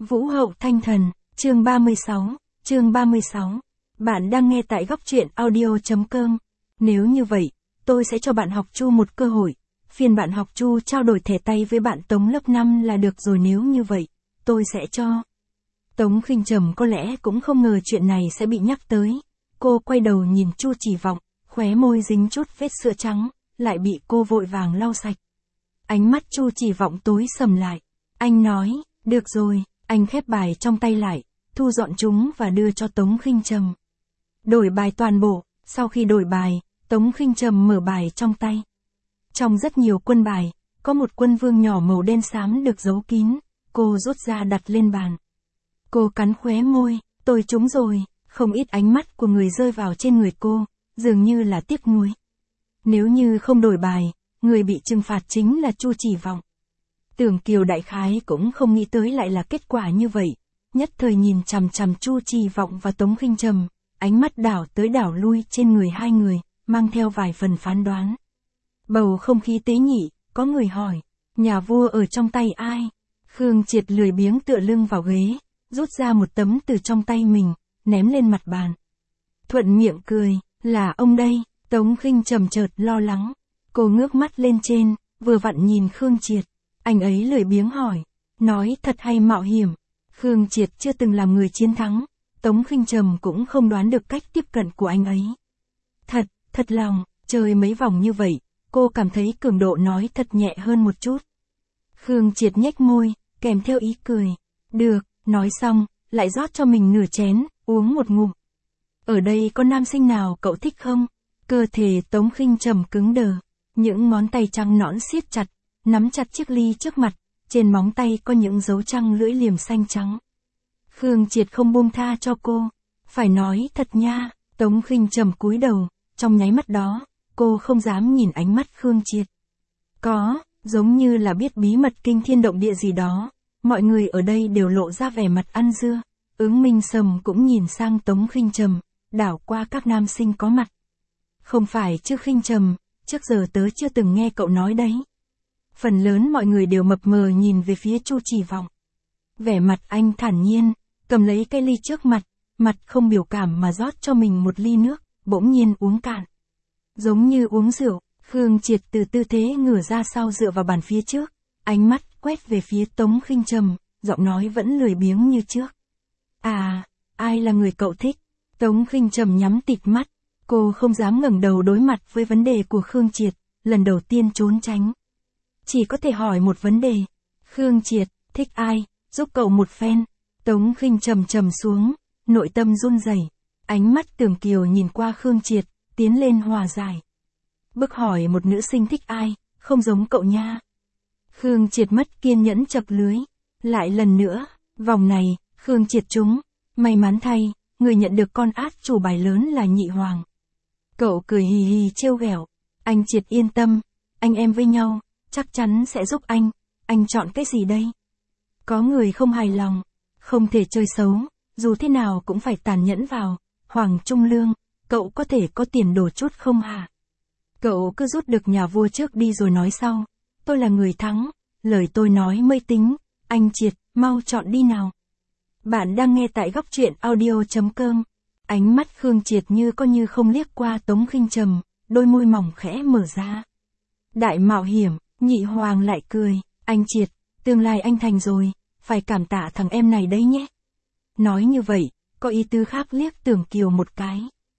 Vũ hậu thanh thần, chương 36. Bạn đang nghe tại góc truyện audio.com. Nếu như vậy, tôi sẽ cho bạn học Chu một cơ hội. Phiên bản học Chu trao đổi thẻ tay với bạn Tống lớp 5 là được rồi, nếu như vậy, tôi sẽ cho. Tống Khinh Trầm có lẽ cũng không ngờ chuyện này sẽ bị nhắc tới. Cô quay đầu nhìn Chu Chỉ Vọng, khóe môi dính chút vết sữa trắng, lại bị cô vội vàng lau sạch. Ánh mắt Chu Chỉ Vọng tối sầm lại. Anh nói, được rồi. Anh khép bài trong tay lại, thu dọn chúng và đưa cho Tống Khinh Trầm. Đổi bài toàn bộ, sau khi đổi bài, Tống Khinh Trầm mở bài trong tay. Trong rất nhiều quân bài, có một quân vương nhỏ màu đen xám được giấu kín, cô rút ra đặt lên bàn. Cô cắn khóe môi, tôi trúng rồi, không ít ánh mắt của người rơi vào trên người cô, dường như là tiếc nuối. Nếu như không đổi bài, người bị trừng phạt chính là Chu Chỉ Vọng. Tưởng Kiều đại khái cũng không nghĩ tới lại là kết quả như vậy, nhất thời nhìn chằm chằm Chu Chỉ Vọng và Tống Khinh Trầm, ánh mắt đảo tới đảo lui trên người hai người, mang theo vài phần phán đoán. Bầu không khí tế nhị, có người hỏi, nhà vua ở trong tay ai? Khương Triệt lười biếng tựa lưng vào ghế, rút ra một tấm từ trong tay mình, ném lên mặt bàn. Thuận miệng cười, là ông đây. Tống Khinh Trầm chợt lo lắng, cô ngước mắt lên trên, vừa vặn nhìn Khương Triệt. Anh ấy lười biếng hỏi, nói thật hay mạo hiểm? Khương Triệt chưa từng làm người chiến thắng, Tống Khinh Trầm cũng không đoán được cách tiếp cận của anh ấy. Thật lòng, chơi mấy vòng như vậy, cô cảm thấy cường độ nói thật nhẹ hơn một chút. Khương Triệt nhếch môi, kèm theo ý cười. Được, nói xong, lại rót cho mình nửa chén, uống một ngụm. Ở đây có nam sinh nào cậu thích không? Cơ thể Tống Khinh Trầm cứng đờ, những ngón tay trắng nõn siết chặt, nắm chặt chiếc ly trước mặt, trên móng tay có những dấu trăng lưỡi liềm xanh trắng. Khương Triệt không buông tha cho cô, phải nói thật nha. Tống Khinh Trầm cúi đầu, trong nháy mắt đó, cô không dám nhìn ánh mắt Khương Triệt. Có, giống như là biết bí mật kinh thiên động địa gì đó, mọi người ở đây đều lộ ra vẻ mặt ăn dưa. Ứng Minh Sầm cũng nhìn sang Tống Khinh Trầm, đảo qua các nam sinh có mặt. Không phải chứ Khinh Trầm, trước giờ tớ chưa từng nghe cậu nói đấy. Phần lớn mọi người đều mập mờ nhìn về phía Chu Chỉ Vọng. Vẻ mặt anh thản nhiên, cầm lấy cái ly trước mặt, mặt không biểu cảm mà rót cho mình một ly nước, bỗng nhiên uống cạn. Giống như uống rượu, Khương Triệt từ tư thế ngửa ra sau dựa vào bàn phía trước, ánh mắt quét về phía Tống Khinh Trầm, giọng nói vẫn lười biếng như trước. À, ai là người cậu thích? Tống Khinh Trầm nhắm tịt mắt, cô không dám ngẩng đầu đối mặt với vấn đề của Khương Triệt, lần đầu tiên trốn tránh. Chỉ có thể hỏi một vấn đề. Khương Triệt, thích ai, giúp cậu một phen. Tống Khinh Trầm trầm xuống, nội tâm run rẩy. Ánh mắt Tưởng Kiều nhìn qua Khương Triệt, tiến lên hòa giải. Bức hỏi một nữ sinh thích ai, không giống cậu nha. Khương Triệt mất kiên nhẫn chập lưới. Lại lần nữa, vòng này, Khương Triệt trúng. May mắn thay, người nhận được con át chủ bài lớn là Nhị Hoàng. Cậu cười hì hì trêu ghẹo. Anh Triệt yên tâm, anh em với nhau, chắc chắn sẽ giúp anh chọn cái gì đây? Có người không hài lòng, không thể chơi xấu, dù thế nào cũng phải tàn nhẫn vào. Hoàng Trung Lương, cậu có thể có tiền đồ chút không hả? Cậu cứ rút được nhà vua trước đi rồi nói sau. Tôi là người thắng, lời tôi nói mới tính. Anh Triệt, mau chọn đi nào. Bạn đang nghe tại góc truyện audio.com. Ánh mắt Khương Triệt như không liếc qua Tống Khinh Trầm, đôi môi mỏng khẽ mở ra. Đại mạo hiểm, Nhị Hoàng lại cười, anh Triệt, tương lai anh thành rồi, phải cảm tạ thằng em này đấy nhé. Nói như vậy, có ý tứ khác liếc Tưởng Kiều một cái.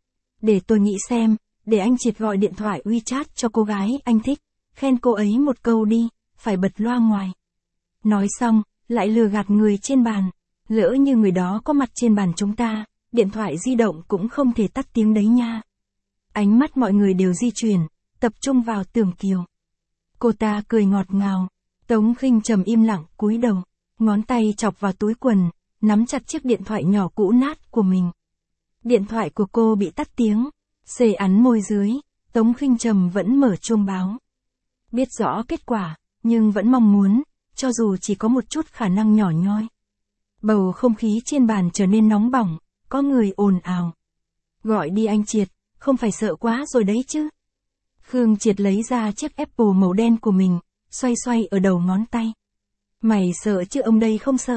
Để tôi nghĩ xem, để anh Triệt gọi điện thoại WeChat cho cô gái anh thích, khen cô ấy một câu đi, phải bật loa ngoài. Nói xong, lại lừa gạt người trên bàn, lỡ như người đó có mặt trên bàn chúng ta, điện thoại di động cũng không thể tắt tiếng đấy nha. Ánh mắt mọi người đều di chuyển, tập trung vào Tưởng Kiều. Cô ta cười ngọt ngào. Tống Khinh Trầm im lặng cúi đầu, ngón tay chọc vào túi quần, nắm chặt chiếc điện thoại nhỏ cũ nát của mình. Điện thoại của cô bị tắt tiếng, xề ắn môi dưới, Tống Khinh Trầm vẫn mở chuông báo. Biết rõ kết quả, nhưng vẫn mong muốn, cho dù chỉ có một chút khả năng nhỏ nhoi. Bầu không khí trên bàn trở nên nóng bỏng, có người ồn ào. Gọi đi anh Triệt, không phải sợ quá rồi đấy chứ. Khương Triệt lấy ra chiếc Apple màu đen của mình, xoay xoay ở đầu ngón tay. Mày sợ chứ ông đây không sợ.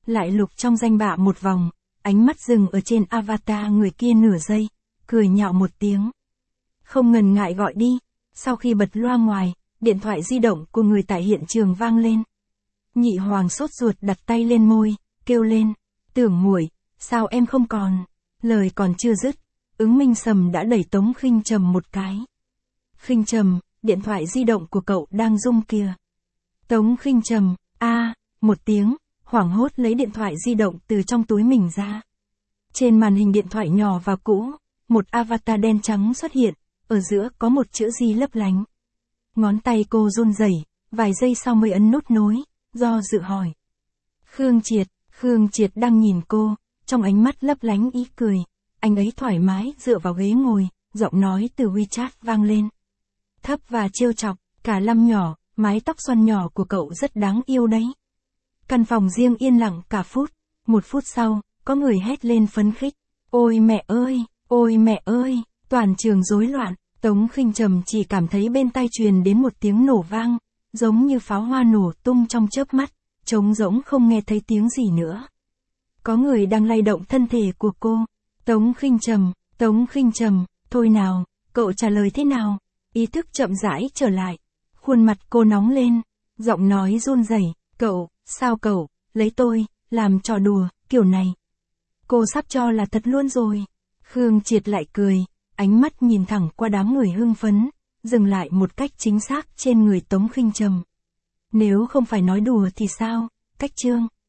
lại lục trong danh bạ một vòng, ánh mắt dừng ở trên avatar người kia nửa giây, cười nhạo một tiếng. Không ngần ngại gọi đi, sau khi bật loa ngoài, điện thoại di động của người tại hiện trường vang lên. Nhị Hoàng sốt ruột đặt tay lên môi, kêu lên, Tưởng muội, sao em không còn, lời còn chưa dứt, Ứng Minh Sầm đã đẩy Tống Khinh Trầm một cái. Khinh Trầm, điện thoại di động của cậu đang rung kìa. Tống Khinh Trầm, một tiếng, hoảng hốt lấy điện thoại di động từ trong túi mình ra. Trên màn hình điện thoại nhỏ và cũ, một avatar đen trắng xuất hiện, ở giữa có một chữ gì lấp lánh. Ngón tay cô run rẩy, vài giây sau mới ấn nút nối, do dự hỏi. Khương Triệt đang nhìn cô, trong ánh mắt lấp lánh ý cười, anh ấy thoải mái dựa vào ghế ngồi, giọng nói từ WeChat vang lên. Thấp và trêu chọc, cả lăm nhỏ, mái tóc xoăn nhỏ của cậu rất đáng yêu đấy. Căn phòng riêng yên lặng cả phút, một phút sau, có người hét lên phấn khích. Ôi mẹ ơi, toàn trường rối loạn, Tống Khinh Trầm chỉ cảm thấy bên tai truyền đến một tiếng nổ vang, giống như pháo hoa nổ tung trong chớp mắt, trống rỗng không nghe thấy tiếng gì nữa. Có người đang lay động thân thể của cô. Tống Khinh Trầm, thôi nào, cậu trả lời thế nào? Ý thức chậm rãi trở lại. Khuôn mặt cô nóng lên, giọng nói run rẩy, sao cậu, lấy tôi, làm trò đùa, kiểu này. Cô sắp cho là thật luôn rồi. Khương Triệt lại cười, ánh mắt nhìn thẳng qua đám người hưng phấn, dừng lại một cách chính xác trên người Tống Khinh Trầm. Nếu không phải nói đùa thì sao, Cách Trương.